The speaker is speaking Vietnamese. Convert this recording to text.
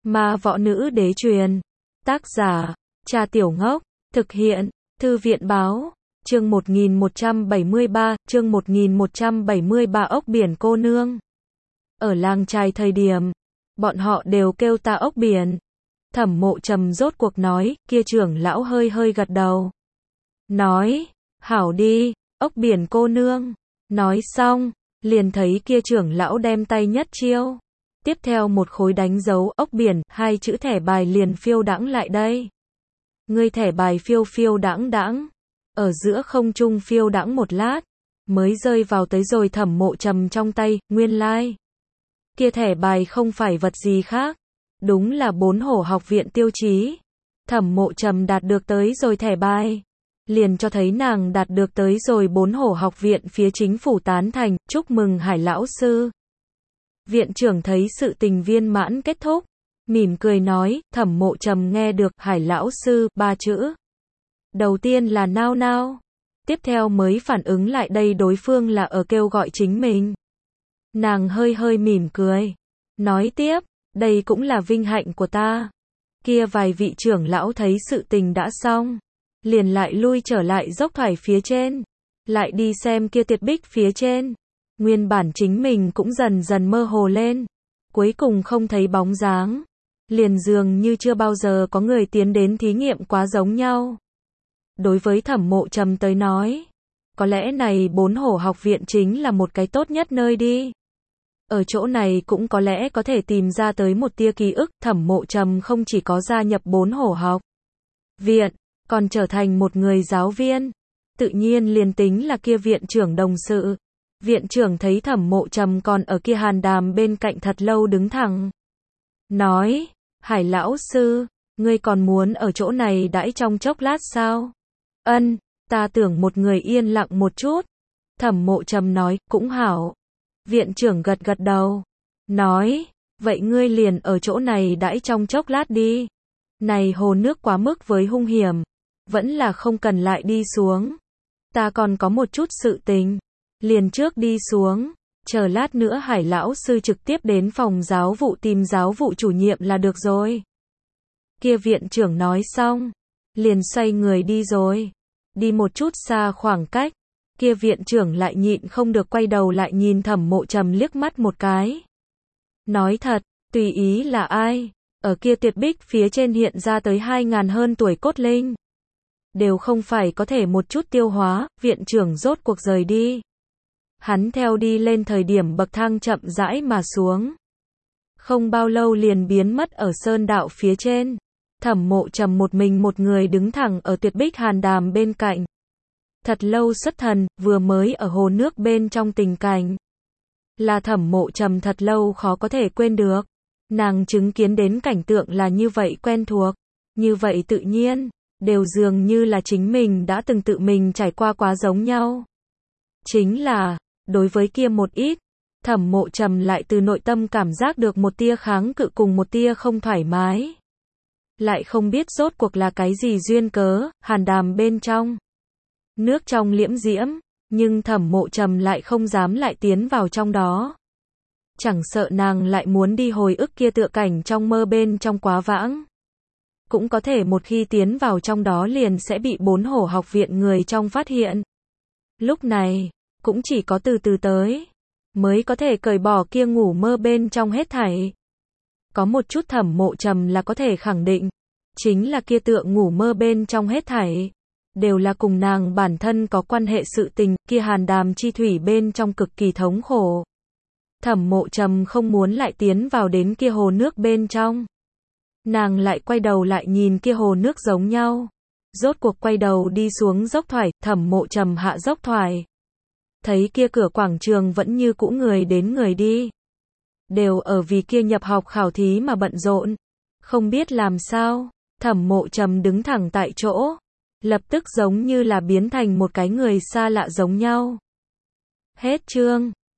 Ma võ nữ đế truyền. Tác giả, Trà Tiểu Ngốc. Thực hiện, Thư viện báo. Chương 1173, chương 1173 ốc biển cô nương. Ở làng trai thời điểm, bọn họ đều kêu ta ốc biển. Thẩm Mộ Trầm rốt cuộc nói, kia trưởng lão hơi hơi gật đầu. Nói, hảo đi, ốc biển cô nương. Nói xong, liền thấy kia trưởng lão đem tay nhất chiêu. Tiếp theo một khối đánh dấu ốc biển, hai chữ thẻ bài liền phiêu đãng lại đây. Ngươi thẻ bài phiêu phiêu đãng đãng, ở giữa không trung phiêu đãng một lát, mới rơi vào tới rồi Thẩm Mộ Trầm trong tay, nguyên lai. Kia thẻ bài không phải vật gì khác, đúng là 4 hổ học viện tiêu chí. Thẩm Mộ Trầm đạt được tới rồi thẻ bài, liền cho thấy nàng đạt được tới rồi 4 hổ học viện phía chính phủ tán thành, chúc mừng Hải lão sư. Viện trưởng thấy sự tình viên mãn kết thúc, mỉm cười nói, Thẩm Mộ Trầm nghe được Hải lão sư 3 chữ. Đầu tiên là nao nao, tiếp theo mới phản ứng lại đây đối phương là ở kêu gọi chính mình. Nàng hơi hơi mỉm cười, nói tiếp, đây cũng là vinh hạnh của ta. Kia vài vị trưởng lão thấy sự tình đã xong, liền lại lui trở lại dốc thoải phía trên, lại đi xem kia tuyệt bích phía trên. Nguyên bản chính mình cũng dần dần mơ hồ lên, cuối cùng không thấy bóng dáng, liền dường như chưa bao giờ có người tiến đến thí nghiệm quá giống nhau. Đối với Thẩm Mộ Trầm tới nói, có lẽ này 4 hổ học viện chính là một cái tốt nhất nơi đi. Ở chỗ này cũng có lẽ có thể tìm ra tới một tia ký ức. Thẩm Mộ Trầm không chỉ có gia nhập 4 hổ học viện, còn trở thành một người giáo viên. Tự nhiên liền tính là kia viện trưởng đồng sự. Viện trưởng thấy Thẩm Mộ Trầm còn ở kia hàn đàm bên cạnh thật lâu đứng thẳng. Nói, Hải lão sư, ngươi còn muốn ở chỗ này đãi trong chốc lát sao? Ân, ta tưởng một người yên lặng một chút. Thẩm Mộ Trầm nói, cũng hảo. Viện trưởng gật gật đầu. Nói, vậy ngươi liền ở chỗ này đãi trong chốc lát đi. Này hồ nước quá mức với hung hiểm. Vẫn là không cần lại đi xuống. Ta còn có một chút sự tình. Liền trước đi xuống. Chờ lát nữa Hải lão sư trực tiếp đến phòng giáo vụ tìm giáo vụ chủ nhiệm là được rồi. Kia viện trưởng nói xong, liền xoay người đi rồi. Đi một chút xa khoảng cách, kia viện trưởng lại nhịn không được quay đầu lại nhìn Thẩm Mộ Trầm liếc mắt một cái. Nói thật, tùy ý là ai, ở kia tuyệt bích phía trên hiện ra tới 2000 hơn tuổi cốt linh, đều không phải có thể một chút tiêu hóa. Viện trưởng rốt cuộc rời đi. Hắn theo đi lên thời điểm bậc thang chậm rãi mà xuống. Không bao lâu liền biến mất ở sơn đạo phía trên. Thẩm Mộ Trầm một mình một người đứng thẳng ở tuyệt bích hàn đàm bên cạnh. Thật lâu xuất thần, vừa mới ở hồ nước bên trong tình cảnh. Là Thẩm Mộ Trầm thật lâu khó có thể quên được. Nàng chứng kiến đến cảnh tượng là như vậy quen thuộc, như vậy tự nhiên, đều dường như là chính mình đã từng tự mình trải qua quá giống nhau. Chính là, đối với kia một ít, Thẩm Mộ Trầm lại từ nội tâm cảm giác được một tia kháng cự cùng một tia không thoải mái. Lại không biết rốt cuộc là cái gì duyên cớ, hàn đàm bên trong. Nước trong liễm diễm, nhưng Thẩm Mộ Trầm lại không dám lại tiến vào trong đó. Chẳng sợ nàng lại muốn đi hồi ức kia tựa cảnh trong mơ bên trong quá vãng. Cũng có thể một khi tiến vào trong đó liền sẽ bị 4 hổ học viện người trong phát hiện. Lúc này, cũng chỉ có từ từ tới, mới có thể cởi bỏ kia ngủ mơ bên trong hết thảy. Có một chút Thẩm Mộ Trầm là có thể khẳng định, chính là kia tựa ngủ mơ bên trong hết thảy, đều là cùng nàng bản thân có quan hệ sự tình. Kia hàn đàm chi thủy bên trong cực kỳ thống khổ. Thẩm Mộ Trầm không muốn lại tiến vào đến kia hồ nước bên trong. Nàng lại quay đầu lại nhìn kia hồ nước giống nhau. Rốt cuộc quay đầu đi xuống dốc thoải. Thẩm Mộ Trầm hạ dốc thoải. Thấy kia cửa quảng trường vẫn như cũ người đến người đi. Đều ở vì kia nhập học khảo thí mà bận rộn. Không biết làm sao, Thẩm Mộ Trầm đứng thẳng tại chỗ. Lập tức giống như là biến thành một cái người xa lạ giống nhau. Hết chương.